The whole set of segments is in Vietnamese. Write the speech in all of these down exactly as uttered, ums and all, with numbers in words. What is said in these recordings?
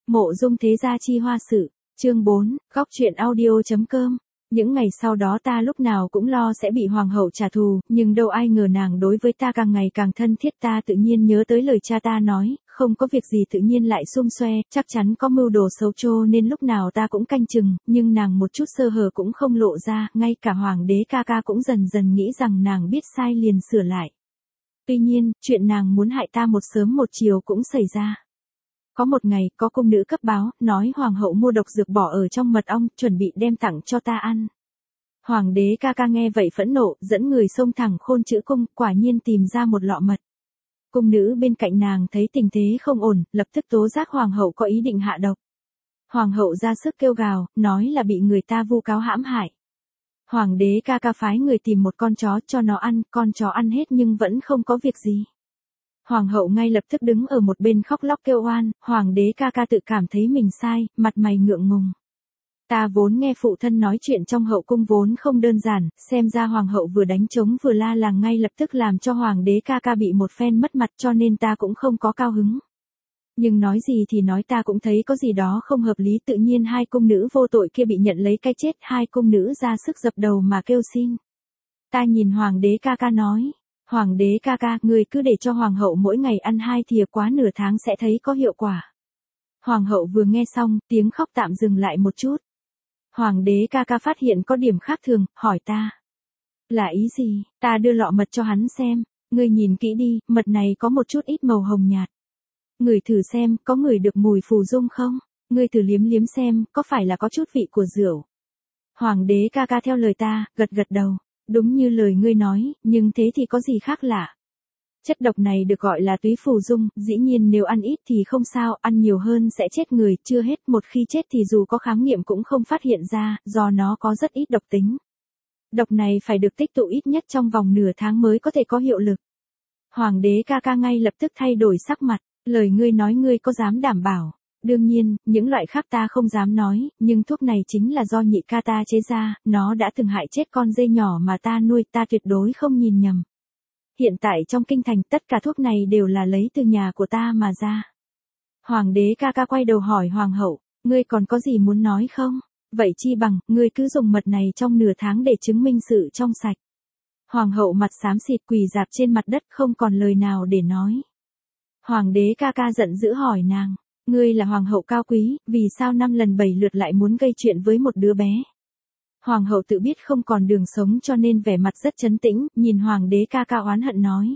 Mộ Dung Thế Gia Chi Hoa Sự, chương bốn, góc truyện audio.com. Những ngày sau đó ta lúc nào cũng lo sẽ bị hoàng hậu trả thù, nhưng đâu ai ngờ nàng đối với ta càng ngày càng thân thiết. Ta tự nhiên nhớ tới lời cha ta nói, không có việc gì tự nhiên lại xum xoe, chắc chắn có mưu đồ xấu trô nên lúc nào ta cũng canh chừng, nhưng nàng một chút sơ hở cũng không lộ ra, ngay cả hoàng đế ca ca cũng dần dần nghĩ rằng nàng biết sai liền sửa lại. Tuy nhiên, chuyện nàng muốn hại ta một sớm một chiều cũng xảy ra. Có một ngày, có cung nữ cấp báo, nói hoàng hậu mua độc dược bỏ ở trong mật ong, chuẩn bị đem tặng cho ta ăn. Hoàng đế ca ca nghe vậy phẫn nộ, dẫn người xông thẳng Khôn Chữ cung, quả nhiên tìm ra một lọ mật. Cung nữ bên cạnh nàng thấy tình thế không ổn, lập tức tố giác hoàng hậu có ý định hạ độc. Hoàng hậu ra sức kêu gào, nói là bị người ta vu cáo hãm hại. Hoàng đế ca ca phái người tìm một con chó cho nó ăn, con chó ăn hết nhưng vẫn không có việc gì. Hoàng hậu ngay lập tức đứng ở một bên khóc lóc kêu oan, hoàng đế ca ca tự cảm thấy mình sai, mặt mày ngượng ngùng. Ta vốn nghe phụ thân nói chuyện trong hậu cung vốn không đơn giản, xem ra hoàng hậu vừa đánh trống vừa la làng ngay lập tức làm cho hoàng đế ca ca bị một phen mất mặt, cho nên ta cũng không có cao hứng. Nhưng nói gì thì nói, ta cũng thấy có gì đó không hợp lý. Tự nhiên hai cung nữ vô tội kia bị nhận lấy cái chết, hai cung nữ ra sức dập đầu mà kêu xin. Ta nhìn hoàng đế ca ca nói, hoàng đế ca ca, người cứ để cho hoàng hậu mỗi ngày ăn hai thìa quá nửa tháng sẽ thấy có hiệu quả. Hoàng hậu vừa nghe xong, tiếng khóc tạm dừng lại một chút. Hoàng đế ca ca phát hiện có điểm khác thường, hỏi ta. Là ý gì? Ta đưa lọ mật cho hắn xem, ngươi nhìn kỹ đi, mật này có một chút ít màu hồng nhạt. Người thử xem, có ngửi được mùi phù dung không? Ngươi thử liếm liếm xem, có phải là có chút vị của rượu? Hoàng đế ca ca theo lời ta, gật gật đầu. Đúng như lời ngươi nói, nhưng thế thì có gì khác lạ? Chất độc này được gọi là túy phù dung, dĩ nhiên nếu ăn ít thì không sao, ăn nhiều hơn sẽ chết người, chưa hết, một khi chết thì dù có khám nghiệm cũng không phát hiện ra, do nó có rất ít độc tính. Độc này phải được tích tụ ít nhất trong vòng nửa tháng mới có thể có hiệu lực. Hoàng đế ca ca ngay lập tức thay đổi sắc mặt, lời ngươi nói ngươi có dám đảm bảo? Đương nhiên, những loại khác ta không dám nói, nhưng thuốc này chính là do nhị ca ta chế ra, nó đã từng hại chết con dê nhỏ mà ta nuôi, ta tuyệt đối không nhìn nhầm. Hiện tại trong kinh thành tất cả thuốc này đều là lấy từ nhà của ta mà ra. Hoàng đế ca ca quay đầu hỏi hoàng hậu, ngươi còn có gì muốn nói không? Vậy chi bằng, ngươi cứ dùng mật này trong nửa tháng để chứng minh sự trong sạch. Hoàng hậu mặt xám xịt quỳ rạp trên mặt đất không còn lời nào để nói. Hoàng đế ca ca giận dữ hỏi nàng. Ngươi là hoàng hậu cao quý, vì sao năm lần bảy lượt lại muốn gây chuyện với một đứa bé? Hoàng hậu tự biết không còn đường sống cho nên vẻ mặt rất trấn tĩnh, nhìn hoàng đế ca ca oán hận nói.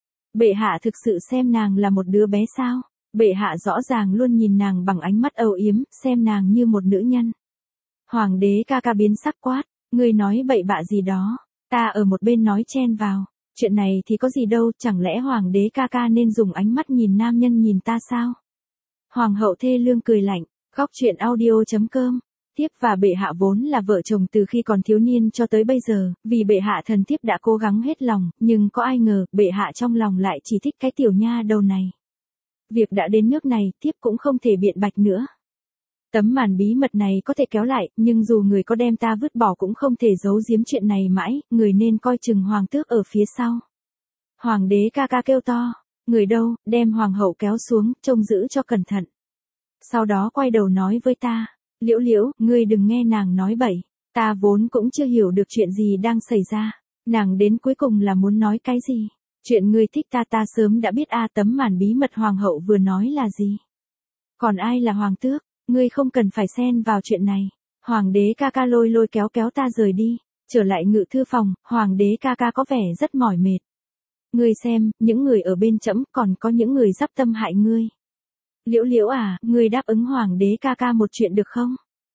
Bệ hạ thực sự xem nàng là một đứa bé sao? Bệ hạ rõ ràng luôn nhìn nàng bằng ánh mắt âu yếm, xem nàng như một nữ nhân. Hoàng đế ca ca biến sắc quát, ngươi nói bậy bạ gì đó? Ta ở một bên nói chen vào, chuyện này thì có gì đâu, chẳng lẽ hoàng đế ca ca nên dùng ánh mắt nhìn nam nhân nhìn ta sao? Hoàng hậu thê lương cười lạnh, góc truyện audio.com. Thiếp và bệ hạ vốn là vợ chồng từ khi còn thiếu niên cho tới bây giờ, vì bệ hạ thần thiếp đã cố gắng hết lòng, nhưng có ai ngờ, bệ hạ trong lòng lại chỉ thích cái tiểu nha đầu này. Việc đã đến nước này, thiếp cũng không thể biện bạch nữa. Tấm màn bí mật này có thể kéo lại, nhưng dù người có đem ta vứt bỏ cũng không thể giấu giếm chuyện này mãi, người nên coi chừng hoàng tước ở phía sau. Hoàng đế ca ca kêu to. Người đâu, đem hoàng hậu kéo xuống, trông giữ cho cẩn thận. Sau đó quay đầu nói với ta, Liễu Liễu, ngươi đừng nghe nàng nói bậy, ta vốn cũng chưa hiểu được chuyện gì đang xảy ra, nàng đến cuối cùng là muốn nói cái gì? Chuyện ngươi thích ta ta sớm đã biết a. Tấm màn bí mật hoàng hậu vừa nói là gì? Còn ai là hoàng tước, ngươi không cần phải xen vào chuyện này. Hoàng đế ca ca lôi lôi kéo kéo ta rời đi, trở lại ngự thư phòng, hoàng đế ca ca có vẻ rất mỏi mệt. Ngươi xem, những người ở bên trẫm còn có những người dắp tâm hại ngươi. Liễu Liễu à, ngươi đáp ứng hoàng đế ca ca một chuyện được không?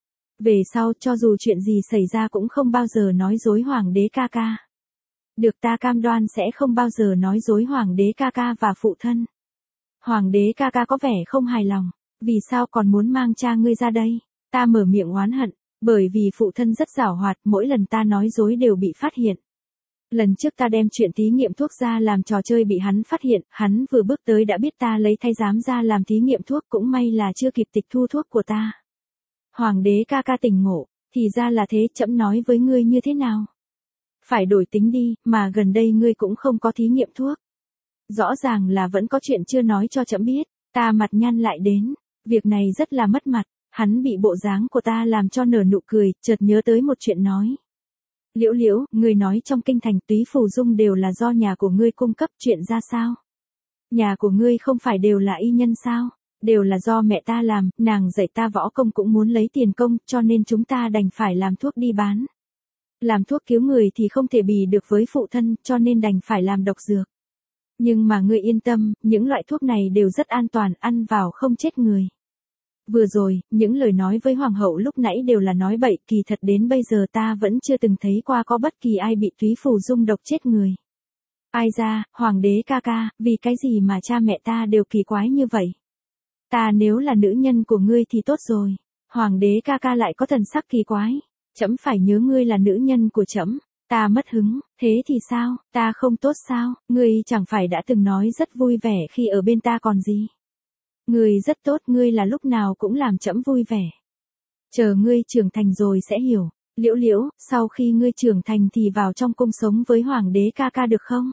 Về sau cho dù chuyện gì xảy ra cũng không bao giờ nói dối hoàng đế ca ca. Được, ta cam đoan sẽ không bao giờ nói dối hoàng đế ca ca và phụ thân. Hoàng đế ca ca có vẻ không hài lòng, vì sao còn muốn mang cha ngươi ra đây? Ta mở miệng oán hận, bởi vì phụ thân rất giảo hoạt, mỗi lần ta nói dối đều bị phát hiện. Lần trước ta đem chuyện thí nghiệm thuốc ra làm trò chơi bị hắn phát hiện, hắn vừa bước tới đã biết ta lấy thái giám ra làm thí nghiệm thuốc, cũng may là chưa kịp tịch thu thuốc của ta. Hoàng đế ca ca tỉnh ngộ, thì ra là thế, trẫm nói với ngươi như thế nào? Phải đổi tính đi, mà gần đây ngươi cũng không có thí nghiệm thuốc. Rõ ràng là vẫn có chuyện chưa nói cho trẫm biết, ta mặt nhăn lại đến. Việc này rất là mất mặt, hắn bị bộ dáng của ta làm cho nở nụ cười, chợt nhớ tới một chuyện nói. Liễu Liễu, ngươi nói trong kinh thành túy phù dung đều là do nhà của ngươi cung cấp, chuyện ra sao? Nhà của ngươi không phải đều là y nhân sao? Đều là do mẹ ta làm, nàng dạy ta võ công cũng muốn lấy tiền công, cho nên chúng ta đành phải làm thuốc đi bán. Làm thuốc cứu người thì không thể bì được với phụ thân, cho nên đành phải làm độc dược. Nhưng mà ngươi yên tâm, những loại thuốc này đều rất an toàn, ăn vào không chết người. Vừa rồi, những lời nói với hoàng hậu lúc nãy đều là nói bậy, kỳ thật đến bây giờ ta vẫn chưa từng thấy qua có bất kỳ ai bị túy phù dung độc chết người. Ai ra, hoàng đế ca ca, vì cái gì mà cha mẹ ta đều kỳ quái như vậy? Ta nếu là nữ nhân của ngươi thì tốt rồi. Hoàng đế ca ca lại có thần sắc kỳ quái. Trẫm phải nhớ ngươi là nữ nhân của trẫm. Ta mất hứng, thế thì sao, ta không tốt sao, ngươi chẳng phải đã từng nói rất vui vẻ khi ở bên ta còn gì. Ngươi rất tốt, ngươi là lúc nào cũng làm trẫm vui vẻ. Chờ ngươi trưởng thành rồi sẽ hiểu. Liễu Liễu, sau khi ngươi trưởng thành thì vào trong cung sống với hoàng đế ca ca được không?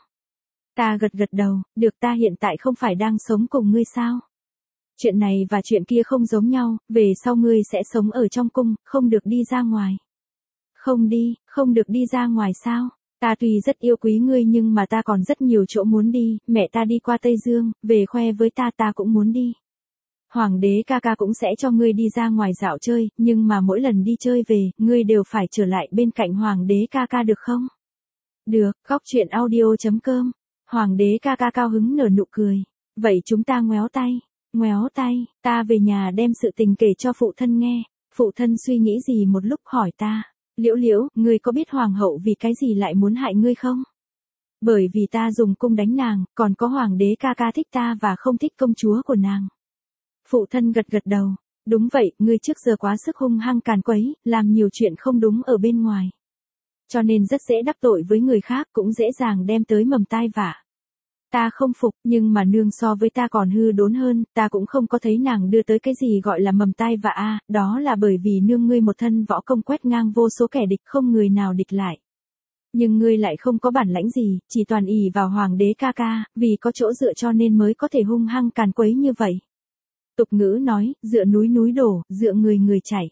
Ta gật gật đầu, được, ta hiện tại không phải đang sống cùng ngươi sao? Chuyện này và chuyện kia không giống nhau, về sau ngươi sẽ sống ở trong cung, không được đi ra ngoài. Không đi, không được đi ra ngoài sao? Ta tuy rất yêu quý ngươi nhưng mà ta còn rất nhiều chỗ muốn đi, mẹ ta đi qua Tây Dương, về khoe với ta ta cũng muốn đi. Hoàng đế ca ca cũng sẽ cho ngươi đi ra ngoài dạo chơi, nhưng mà mỗi lần đi chơi về, ngươi đều phải trở lại bên cạnh hoàng đế ca ca được không? Được, góc truyện audio chấm com. Hoàng đế ca ca cao hứng nở nụ cười. Vậy chúng ta ngoéo tay. Ngoéo tay, ta về nhà đem sự tình kể cho phụ thân nghe. Phụ thân suy nghĩ gì một lúc hỏi ta. Liễu Liễu, ngươi có biết hoàng hậu vì cái gì lại muốn hại ngươi không? Bởi vì ta dùng cung đánh nàng, còn có hoàng đế ca ca thích ta và không thích công chúa của nàng. Phụ thân gật gật đầu. Đúng vậy, ngươi trước giờ quá sức hung hăng càn quấy, làm nhiều chuyện không đúng ở bên ngoài. Cho nên rất dễ đắc tội với người khác, cũng dễ dàng đem tới mầm tai vạ. Ta không phục, nhưng mà nương so với ta còn hư đốn hơn, ta cũng không có thấy nàng đưa tới cái gì gọi là mầm tai vạ a, đó là bởi vì nương ngươi một thân võ công quét ngang vô số kẻ địch, không người nào địch lại. Nhưng ngươi lại không có bản lãnh gì, chỉ toàn ỷ vào hoàng đế ca ca, vì có chỗ dựa cho nên mới có thể hung hăng càn quấy như vậy. Tục ngữ nói, dựa núi núi đổ, dựa người người chảy.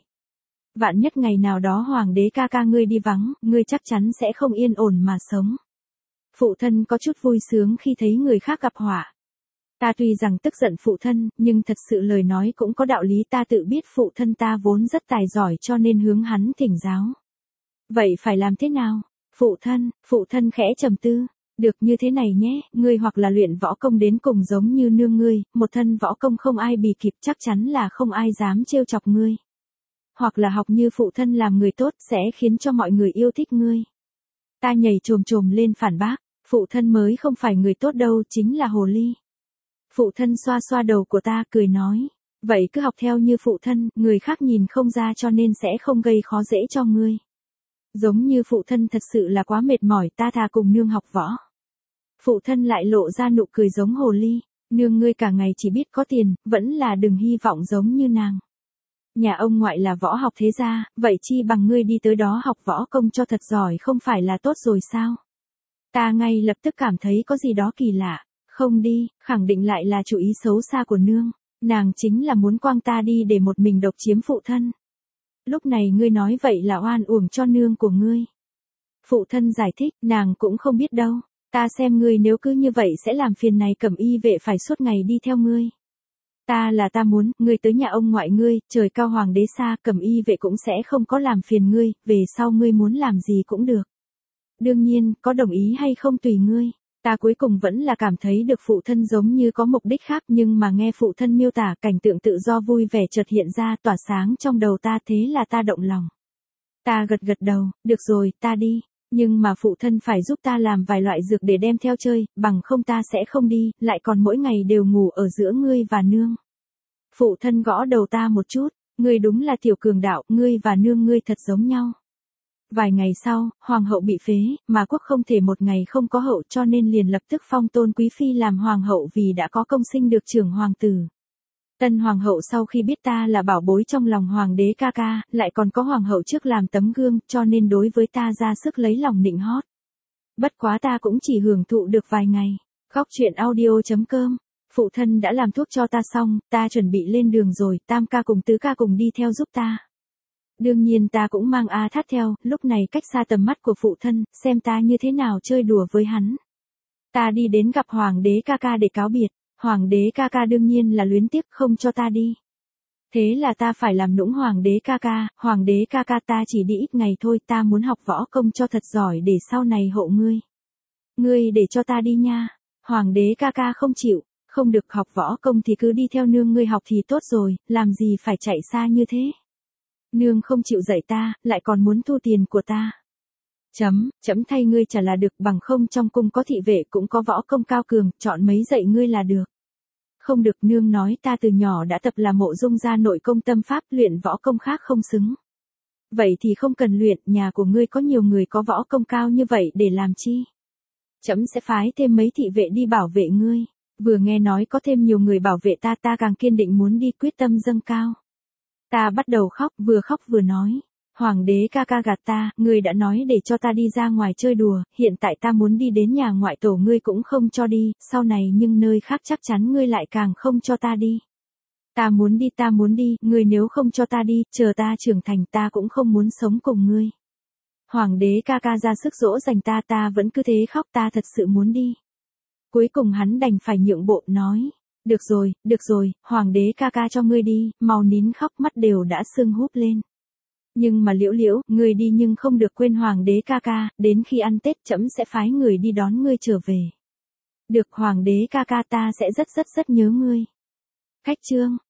Vạn nhất ngày nào đó hoàng đế ca ca ngươi đi vắng, ngươi chắc chắn sẽ không yên ổn mà sống. Phụ thân có chút vui sướng khi thấy người khác gặp họa. Ta tuy rằng tức giận phụ thân, nhưng thật sự lời nói cũng có đạo lý, ta tự biết phụ thân ta vốn rất tài giỏi cho nên hướng hắn thỉnh giáo. Vậy phải làm thế nào? Phụ thân, phụ thân khẽ trầm tư. Được như thế này nhé, ngươi hoặc là luyện võ công đến cùng giống như nương ngươi, một thân võ công không ai bì kịp, chắc chắn là không ai dám trêu chọc ngươi. Hoặc là học như phụ thân làm người tốt sẽ khiến cho mọi người yêu thích ngươi. Ta nhảy chồm chồm lên phản bác, phụ thân mới không phải người tốt đâu, chính là hồ ly. Phụ thân xoa xoa đầu của ta cười nói, vậy cứ học theo như phụ thân, người khác nhìn không ra cho nên sẽ không gây khó dễ cho ngươi. Giống như phụ thân thật sự là quá mệt mỏi, ta thà cùng nương học võ. Phụ thân lại lộ ra nụ cười giống hồ ly, nương ngươi cả ngày chỉ biết có tiền, vẫn là đừng hy vọng giống như nàng. Nhà ông ngoại là võ học thế gia, vậy chi bằng ngươi đi tới đó học võ công cho thật giỏi không phải là tốt rồi sao? Ta ngay lập tức cảm thấy có gì đó kỳ lạ, không đi, khẳng định lại là chủ ý xấu xa của nương, nàng chính là muốn quăng ta đi để một mình độc chiếm phụ thân. Lúc này ngươi nói vậy là oan uổng cho nương của ngươi. Phụ thân giải thích, nàng cũng không biết đâu, ta xem ngươi nếu cứ như vậy sẽ làm phiền này Cẩm Y vệ phải suốt ngày đi theo ngươi. Ta là ta muốn, ngươi tới nhà ông ngoại ngươi, trời cao hoàng đế xa, Cẩm Y vệ cũng sẽ không có làm phiền ngươi, về sau ngươi muốn làm gì cũng được. Đương nhiên, có đồng ý hay không tùy ngươi. Ta cuối cùng vẫn là cảm thấy được phụ thân giống như có mục đích khác, nhưng mà nghe phụ thân miêu tả cảnh tượng tự do vui vẻ chợt hiện ra tỏa sáng trong đầu ta, thế là ta động lòng. Ta gật gật đầu, được rồi, ta đi. Nhưng mà phụ thân phải giúp ta làm vài loại dược để đem theo chơi, bằng không ta sẽ không đi, lại còn mỗi ngày đều ngủ ở giữa ngươi và nương. Phụ thân gõ đầu ta một chút, ngươi đúng là tiểu cường đạo, ngươi và nương ngươi thật giống nhau. Vài ngày sau, hoàng hậu bị phế, mà quốc không thể một ngày không có hậu cho nên liền lập tức phong Tôn Quý Phi làm hoàng hậu vì đã có công sinh được trưởng hoàng tử. Tân hoàng hậu sau khi biết ta là bảo bối trong lòng hoàng đế ca ca, lại còn có hoàng hậu trước làm tấm gương cho nên đối với ta ra sức lấy lòng nịnh hót. Bất quá ta cũng chỉ hưởng thụ được vài ngày. Góc truyện audio chấm com Phụ thân đã làm thuốc cho ta xong, ta chuẩn bị lên đường rồi, tam ca cùng tứ ca cùng đi theo giúp ta. Đương nhiên ta cũng mang A Thát theo, lúc này cách xa tầm mắt của phụ thân, xem ta như thế nào chơi đùa với hắn. Ta đi đến gặp hoàng đế ca ca để cáo biệt, hoàng đế ca ca đương nhiên là luyến tiếc không cho ta đi. Thế là ta phải làm nũng hoàng đế ca ca, hoàng đế ca ca ta chỉ đi ít ngày thôi, ta muốn học võ công cho thật giỏi để sau này hộ ngươi. Ngươi để cho ta đi nha. Hoàng đế ca ca không chịu, không được học võ công thì cứ đi theo nương ngươi học thì tốt rồi, làm gì phải chạy xa như thế. Nương không chịu dạy ta, lại còn muốn thu tiền của ta. Chấm, chấm thay ngươi trả là được, bằng không trong cung có thị vệ cũng có võ công cao cường, chọn mấy dạy ngươi là được. Không được, nương nói ta từ nhỏ đã tập là mộ dung gia nội công tâm pháp, luyện võ công khác không xứng. Vậy thì không cần luyện, nhà của ngươi có nhiều người có võ công cao như vậy để làm chi? Chấm sẽ phái thêm mấy thị vệ đi bảo vệ ngươi. Vừa nghe nói có thêm nhiều người bảo vệ ta, ta càng kiên định muốn đi, quyết tâm dâng cao. Ta bắt đầu khóc, vừa khóc vừa nói. Hoàng đế ca ca gạt ta, ngươi đã nói để cho ta đi ra ngoài chơi đùa, hiện tại ta muốn đi đến nhà ngoại tổ ngươi cũng không cho đi, sau này nhưng nơi khác chắc chắn ngươi lại càng không cho ta đi. Ta muốn đi, ta muốn đi, ngươi nếu không cho ta đi, chờ ta trưởng thành ta cũng không muốn sống cùng ngươi. Hoàng đế ca ca ra sức dỗ dành ta, ta vẫn cứ thế khóc, ta thật sự muốn đi. Cuối cùng hắn đành phải nhượng bộ nói. Được rồi, được rồi, hoàng đế ca ca cho ngươi đi, mau nín khóc, mắt đều đã sưng húp lên. Nhưng mà Liễu Liễu, ngươi đi nhưng không được quên hoàng đế ca ca, đến khi ăn Tết trẫm sẽ phái người đi đón ngươi trở về. Được, hoàng đế ca ca, ta sẽ rất rất rất nhớ ngươi. Khách chương.